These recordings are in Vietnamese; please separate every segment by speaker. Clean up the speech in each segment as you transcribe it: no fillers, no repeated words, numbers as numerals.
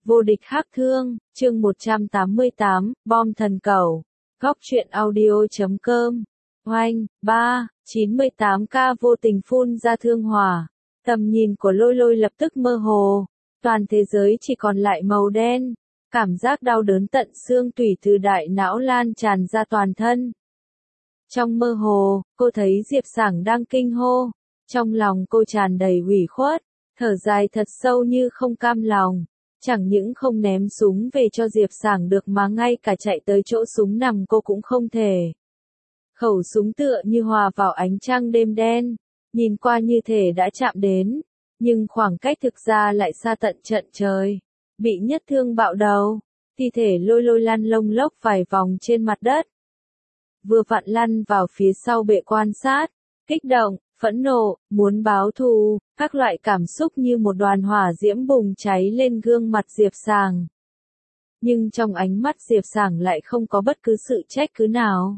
Speaker 1: Vô địch hắc thương, chương 188, bom thần cầu. Góc truyện audio.com. Oanh, 98k vô tình phun ra thương hỏa. Tầm nhìn của lôi lôi lập tức mơ hồ. Toàn thế giới chỉ còn lại màu đen. Cảm giác đau đớn tận xương tủy từ đại não lan tràn ra toàn thân. Trong mơ hồ, cô thấy Diệp Sảng đang kinh hô. Trong lòng cô tràn đầy ủy khuất, thở dài thật sâu như không cam lòng. Chẳng những không ném súng về cho Diệp Sảng được mà ngay cả chạy tới chỗ súng nằm cô cũng không thể. Khẩu súng tựa như hòa vào ánh trăng đêm đen, nhìn qua như thể đã chạm đến, nhưng khoảng cách thực ra lại xa tận trận trời. Bị nhất thương bạo đầu, thi thể lôi lôi lăn lông lốc vài vòng trên mặt đất. Vừa vặn lăn vào phía sau bệ quan sát, kích động, phẫn nộ, muốn báo thù, các loại cảm xúc như một đoàn hỏa diễm bùng cháy lên gương mặt Diệp Sảng. Nhưng trong ánh mắt Diệp Sảng lại không có bất cứ sự trách cứ nào.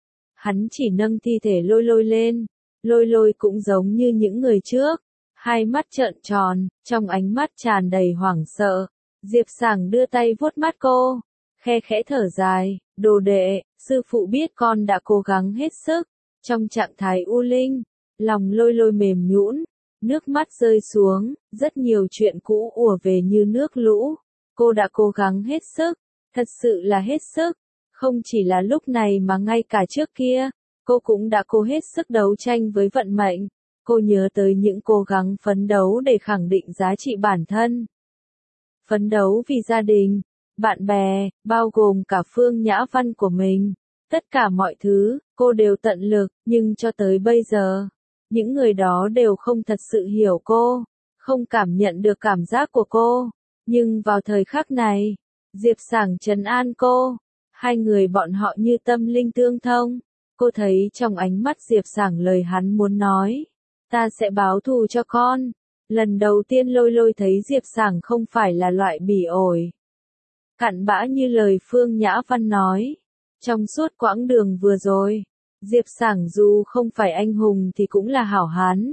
Speaker 1: Hắn chỉ nâng thi thể lôi lôi lên, lôi lôi cũng giống như những người trước, hai mắt trợn tròn, trong ánh mắt tràn đầy hoảng sợ. Diệp Sảng đưa tay vuốt mắt cô, khe khẽ thở dài, đồ đệ, sư phụ biết con đã cố gắng hết sức, trong trạng thái u linh. Lòng lôi lôi mềm nhũn, nước mắt rơi xuống, rất nhiều chuyện cũ ùa về như nước lũ. Cô đã cố gắng hết sức, thật sự là hết sức. Không chỉ là lúc này mà ngay cả trước kia, cô cũng đã cố hết sức đấu tranh với vận mệnh. Cô nhớ tới những cố gắng phấn đấu để khẳng định giá trị bản thân. Phấn đấu vì gia đình, bạn bè, bao gồm cả Phương Nhã Văn của mình. Tất cả mọi thứ, cô đều tận lực, nhưng cho tới bây giờ, những người đó đều không thật sự hiểu cô, không cảm nhận được cảm giác của cô. Nhưng vào thời khắc này, Diệp Sảng trấn an cô, hai người bọn họ như tâm linh tương thông. Cô thấy trong ánh mắt Diệp Sảng lời hắn muốn nói, ta sẽ báo thù cho con. Lần đầu tiên lôi lôi thấy Diệp Sảng không phải là loại bỉ ổi, cặn bã như lời Phương Nhã Văn nói. Trong suốt quãng đường vừa rồi, Diệp Sảng dù không phải anh hùng thì cũng là hảo hán.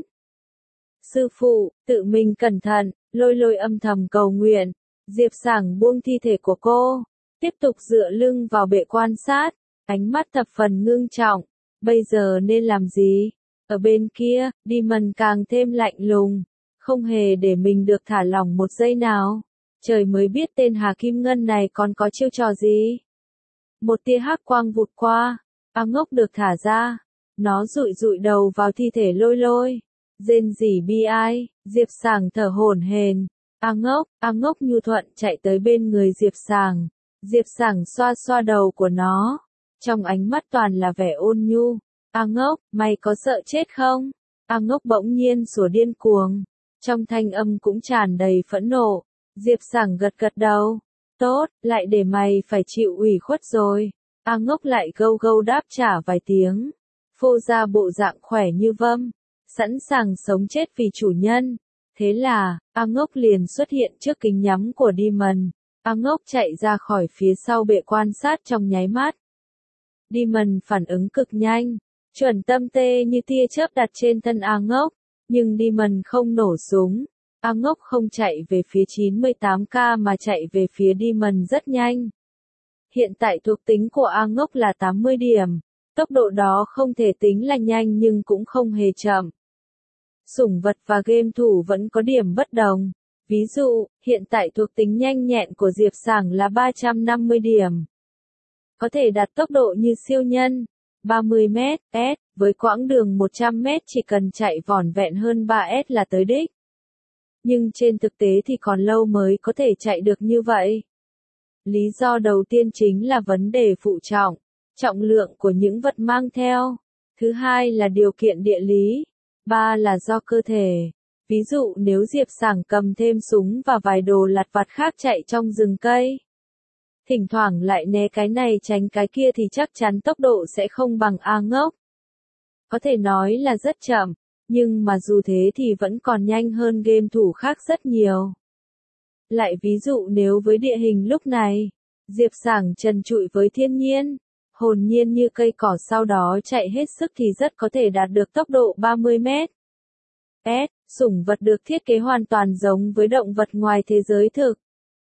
Speaker 1: Sư phụ, tự mình cẩn thận, lôi lôi âm thầm cầu nguyện. Diệp Sảng buông thi thể của cô, tiếp tục dựa lưng vào bệ quan sát, ánh mắt thập phần ngưng trọng. Bây giờ nên làm gì? Ở bên kia, Demon càng thêm lạnh lùng, không hề để mình được thả lỏng một giây nào. Trời mới biết tên Hà Kim Ngân này còn có chiêu trò gì. Một tia hắc quang vụt qua, A Ngốc được thả ra, nó dụi dụi đầu vào thi thể lôi lôi. Rên rỉ bi ai, Diệp Sảng thở hổn hển. A Ngốc nhu thuận chạy tới bên người Diệp Sảng. Diệp Sảng xoa xoa đầu của nó, trong ánh mắt toàn là vẻ ôn nhu. A Ngốc, mày có sợ chết không? A Ngốc bỗng nhiên sủa điên cuồng, trong thanh âm cũng tràn đầy phẫn nộ. Diệp Sảng gật gật đầu. Tốt, lại để mày phải chịu ủy khuất rồi. A Ngốc lại gâu gâu đáp trả vài tiếng, phô ra bộ dạng khỏe như vâm, sẵn sàng sống chết vì chủ nhân. Thế là, A Ngốc liền xuất hiện trước kính nhắm của Demon. A Ngốc chạy ra khỏi phía sau bệ quan sát trong nháy mắt. Demon phản ứng cực nhanh, chuẩn tâm tê như tia chớp đặt trên thân A Ngốc, nhưng Demon không nổ súng. A Ngốc không chạy về phía 98k mà chạy về phía Demon rất nhanh. Hiện tại thuộc tính của A Ngốc là 80 điểm, tốc độ đó không thể tính là nhanh nhưng cũng không hề chậm. Sủng vật và game thủ vẫn có điểm bất đồng. Ví dụ, hiện tại thuộc tính nhanh nhẹn của Diệp Sảng là 350 điểm. Có thể đạt tốc độ như siêu nhân, 30m/s, với quãng đường 100m chỉ cần chạy vỏn vẹn hơn 3s là tới đích. Nhưng trên thực tế thì còn lâu mới có thể chạy được như vậy. Lý do đầu tiên chính là vấn đề phụ trọng, trọng lượng của những vật mang theo. Thứ hai là điều kiện địa lý. Ba là do cơ thể. Ví dụ nếu Diệp Sảng cầm thêm súng và vài đồ lặt vặt khác chạy trong rừng cây, thỉnh thoảng lại né cái này tránh cái kia thì chắc chắn tốc độ sẽ không bằng A Ngốc. Có thể nói là rất chậm, nhưng mà dù thế thì vẫn còn nhanh hơn game thủ khác rất nhiều. Lại ví dụ nếu với địa hình lúc này, Diệp Sảng trần trụi với thiên nhiên, hồn nhiên như cây cỏ sau đó chạy hết sức thì rất có thể đạt được tốc độ 30m/s. Sủng vật được thiết kế hoàn toàn giống với động vật ngoài thế giới thực.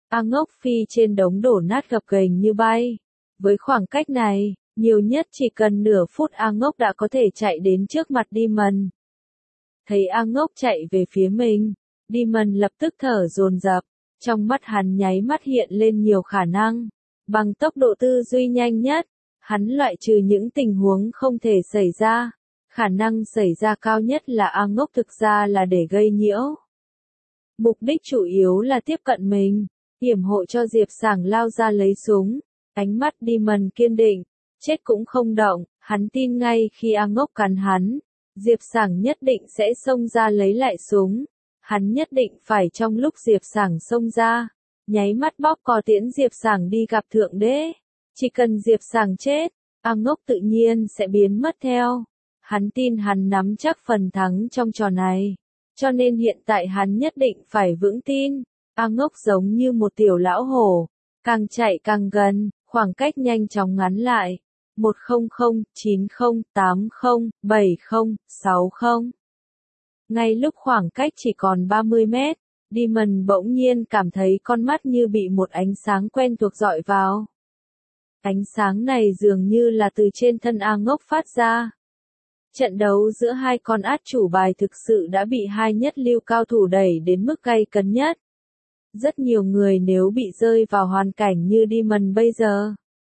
Speaker 1: A Ngốc phi trên đống đổ nát gập ghềnh như bay. Với khoảng cách này, nhiều nhất chỉ cần nửa phút A Ngốc đã có thể chạy đến trước mặt Demon. Thấy A Ngốc chạy về phía mình, Demon lập tức thở dồn dập, trong mắt hắn nháy mắt hiện lên nhiều khả năng. Bằng tốc độ tư duy nhanh nhất, hắn loại trừ những tình huống không thể xảy ra. Khả năng xảy ra cao nhất là A Ngốc thực ra là để gây nhiễu. Mục đích chủ yếu là tiếp cận mình, hiểm hộ cho Diệp Sảng lao ra lấy súng. Ánh mắt Demon kiên định, chết cũng không động, hắn tin ngay khi A Ngốc cắn hắn, Diệp Sảng nhất định sẽ xông ra lấy lại súng. Hắn nhất định phải trong lúc Diệp Sảng xông ra, nháy mắt bóp cò tiễn Diệp Sảng đi gặp Thượng Đế. Chỉ cần Diệp Sảng chết, A Ngốc tự nhiên sẽ biến mất theo. Hắn tin hắn nắm chắc phần thắng trong trò này, cho nên hiện tại hắn nhất định phải vững tin. A Ngốc giống như một tiểu lão hổ, càng chạy càng gần, khoảng cách nhanh chóng ngắn lại. 100, 90, 80, 70, 60. Ngay lúc khoảng cách chỉ còn 30 mét, Demon bỗng nhiên cảm thấy con mắt như bị một ánh sáng quen thuộc dọi vào. Ánh sáng này dường như là từ trên thân A Ngốc phát ra. Trận đấu giữa hai con át chủ bài thực sự đã bị hai nhất lưu cao thủ đẩy đến mức gay cấn nhất. Rất nhiều người nếu bị rơi vào hoàn cảnh như Demon bây giờ,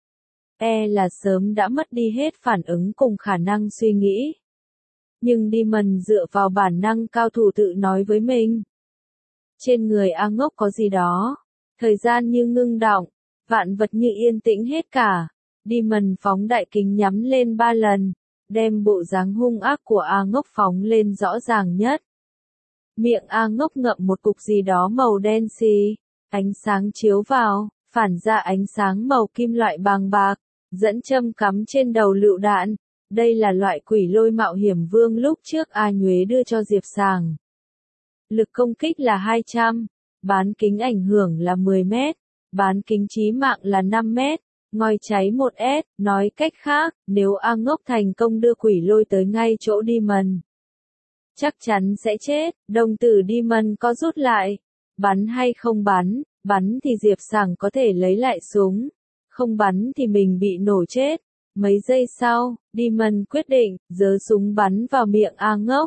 Speaker 1: là sớm đã mất đi hết phản ứng cùng khả năng suy nghĩ. Nhưng Demon dựa vào bản năng cao thủ tự nói với mình. Trên người A Ngốc có gì đó, thời gian như ngưng đọng, vạn vật như yên tĩnh hết cả. Demon phóng đại kính nhắm lên 3 lần, đem bộ dáng hung ác của A Ngốc phóng lên rõ ràng nhất. Miệng A Ngốc ngậm một cục gì đó màu đen xì, ánh sáng chiếu vào, phản ra ánh sáng màu kim loại bàng bạc, dẫn châm cắm trên đầu lựu đạn. Đây là loại quỷ lôi mạo hiểm vương lúc trước A Nhuế đưa cho Diệp Sảng. Lực công kích là 200, bán kính ảnh hưởng là 10 mét, bán kính chí mạng là 5 mét, ngòi cháy 1S, nói cách khác, nếu A Ngốc thành công đưa quỷ lôi tới ngay chỗ Demon, chắc chắn sẽ chết. Đồng tử Demon có rút lại, bắn hay không bắn, bắn thì Diệp Sảng có thể lấy lại súng, không bắn thì mình bị nổ chết. Mấy giây sau, Demon quyết định, giơ súng bắn vào miệng A Ngốc.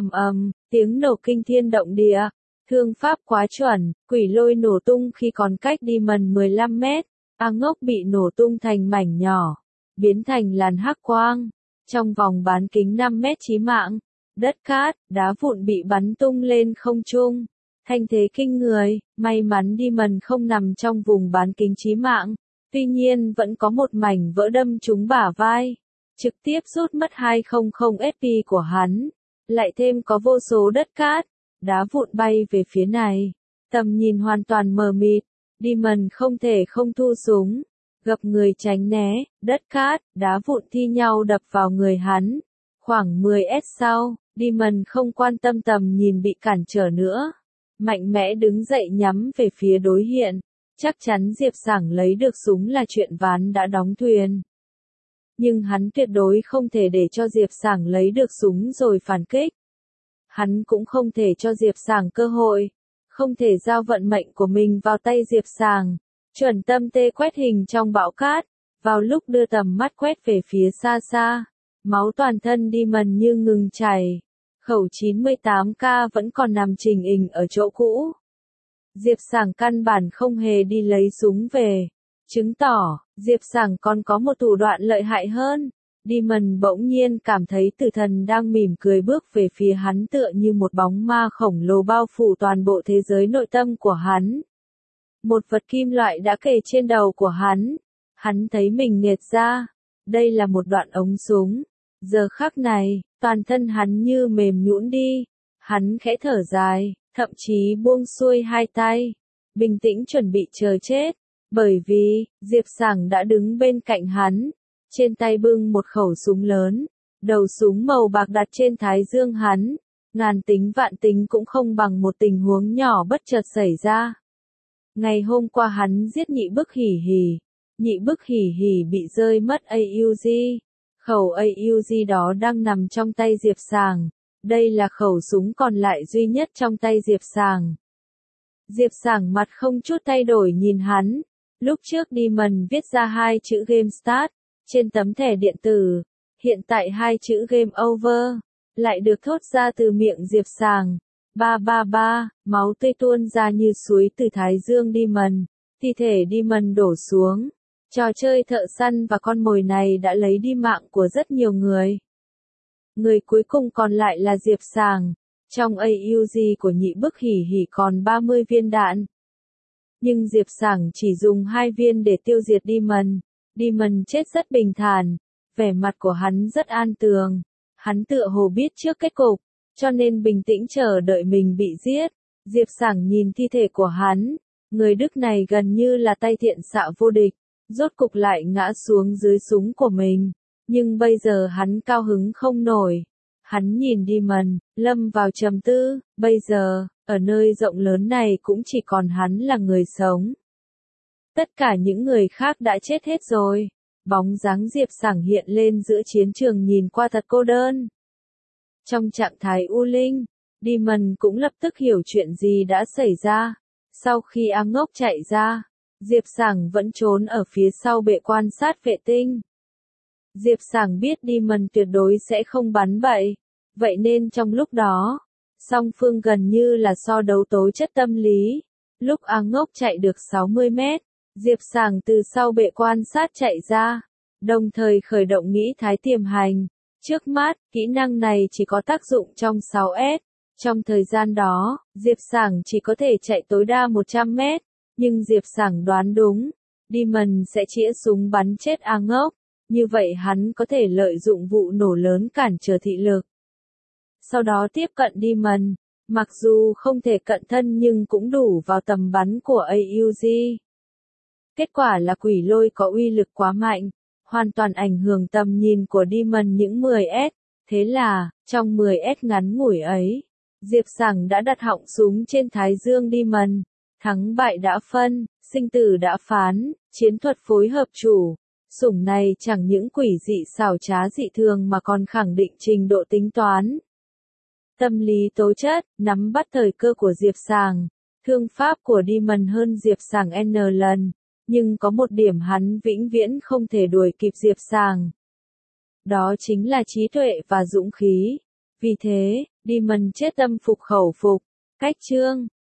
Speaker 1: Tiếng nổ kinh thiên động địa. Thương pháp quá chuẩn, quỷ lôi nổ tung khi còn cách Demon 15 mét. A Ngốc bị nổ tung thành mảnh nhỏ, biến thành làn hắc quang. Trong vòng bán kính 5 mét chí mạng, đất cát, đá vụn bị bắn tung lên không trung. Thanh thế kinh người, may mắn Demon không nằm trong vùng bán kính chí mạng. Tuy nhiên vẫn có một mảnh vỡ đâm trúng bả vai, trực tiếp rút mất 200 SP của hắn, lại thêm có vô số đất cát, đá vụn bay về phía này, tầm nhìn hoàn toàn mờ mịt. Demon không thể không thu súng, gập người tránh né, đất cát, đá vụn thi nhau đập vào người hắn. Khoảng 10s sau, Demon không quan tâm tầm nhìn bị cản trở nữa, mạnh mẽ đứng dậy nhắm về phía đối diện. Chắc chắn Diệp Sảng lấy được súng là chuyện ván đã đóng thuyền. Nhưng hắn tuyệt đối không thể để cho Diệp Sảng lấy được súng rồi phản kích. Hắn cũng không thể cho Diệp Sảng cơ hội, không thể giao vận mệnh của mình vào tay Diệp Sảng. Chuẩn tâm tê quét hình trong bão cát, vào lúc đưa tầm mắt quét về phía xa xa, máu toàn thân Demon như ngừng chảy. Khẩu 98K vẫn còn nằm trình hình ở chỗ cũ. Diệp Sảng căn bản không hề đi lấy súng về, chứng tỏ, Diệp Sảng còn có một thủ đoạn lợi hại hơn. Demon bỗng nhiên cảm thấy tử thần đang mỉm cười bước về phía hắn tựa như một bóng ma khổng lồ bao phủ toàn bộ thế giới nội tâm của hắn. Một vật kim loại đã kề trên đầu của hắn. Hắn thấy mình nghệt ra. Đây là một đoạn ống súng. Giờ khắc này, toàn thân hắn như mềm nhũn đi. Hắn khẽ thở dài, thậm chí buông xuôi hai tay, bình tĩnh chuẩn bị chờ chết. Bởi vì, Diệp Sảng đã đứng bên cạnh hắn, trên tay bưng một khẩu súng lớn, đầu súng màu bạc đặt trên thái dương hắn. Ngàn tính vạn tính cũng không bằng một tình huống nhỏ bất chợt xảy ra. Ngày hôm qua hắn giết nhị bức hỉ hỉ. Nhị bức hỉ hỉ bị rơi mất AUG. Khẩu AUG đó đang nằm trong tay Diệp Sảng. Đây là khẩu súng còn lại duy nhất trong tay Diệp Sảng. Diệp Sảng mặt không chút thay đổi nhìn hắn. Lúc trước Demon viết ra hai chữ Game Start trên tấm thẻ điện tử, hiện tại hai chữ Game Over lại được thốt ra từ miệng Diệp Sảng. Ba ba ba, máu tươi tuôn ra như suối từ thái dương Demon, thi thể Demon đổ xuống. Trò chơi thợ săn và con mồi này đã lấy đi mạng của rất nhiều người. Người cuối cùng còn lại là Diệp Sảng. Trong AUG của nhị bức hỉ hỉ còn 30 viên đạn. Nhưng Diệp Sảng chỉ dùng 2 viên để tiêu diệt Demon. Demon chết rất bình thản. Vẻ mặt của hắn rất an tường. Hắn tựa hồ biết trước kết cục, cho nên bình tĩnh chờ đợi mình bị giết. Diệp Sảng nhìn thi thể của hắn. Người Đức này gần như là tay thiện xạ vô địch. Rốt cục lại ngã xuống dưới súng của mình. Nhưng bây giờ hắn cao hứng không nổi. Hắn nhìn Demon, lâm vào trầm tư, bây giờ, ở nơi rộng lớn này cũng chỉ còn hắn là người sống. Tất cả những người khác đã chết hết rồi. Bóng dáng Diệp Sảng hiện lên giữa chiến trường nhìn qua thật cô đơn. Trong trạng thái u linh, Demon cũng lập tức hiểu chuyện gì đã xảy ra. Sau khi A Ngốc chạy ra, Diệp Sảng vẫn trốn ở phía sau bệ quan sát vệ tinh. Diệp Sảng biết Demon tuyệt đối sẽ không bắn bậy. Vậy nên trong lúc đó, song phương gần như là so đấu tố chất tâm lý. Lúc A Ngốc chạy được 60 mét, Diệp Sảng từ sau bệ quan sát chạy ra, đồng thời khởi động nghĩ thái tiềm hành. Trước mắt, kỹ năng này chỉ có tác dụng trong 6S. Trong thời gian đó, Diệp Sảng chỉ có thể chạy tối đa 100 mét, nhưng Diệp Sảng đoán đúng, Demon sẽ chĩa súng bắn chết A Ngốc. Như vậy hắn có thể lợi dụng vụ nổ lớn cản trở thị lực. Sau đó tiếp cận Demon, mặc dù không thể cận thân nhưng cũng đủ vào tầm bắn của AUG. Kết quả là quỷ lôi có uy lực quá mạnh, hoàn toàn ảnh hưởng tầm nhìn của Demon những 10S. Thế là, trong 10S ngắn ngủi ấy, Diệp Sảng đã đặt họng súng trên thái dương Demon. Thắng bại đã phân, sinh tử đã phán, chiến thuật phối hợp chủ. Sủng này chẳng những quỷ dị xảo trá dị thường mà còn khẳng định trình độ tính toán. Tâm lý tố chất, nắm bắt thời cơ của Diệp Sảng. Thương pháp của Demon hơn Diệp Sảng N lần, nhưng có một điểm hắn vĩnh viễn không thể đuổi kịp Diệp Sảng. Đó chính là trí tuệ và dũng khí. Vì thế, Demon chết tâm phục khẩu phục. Cách chương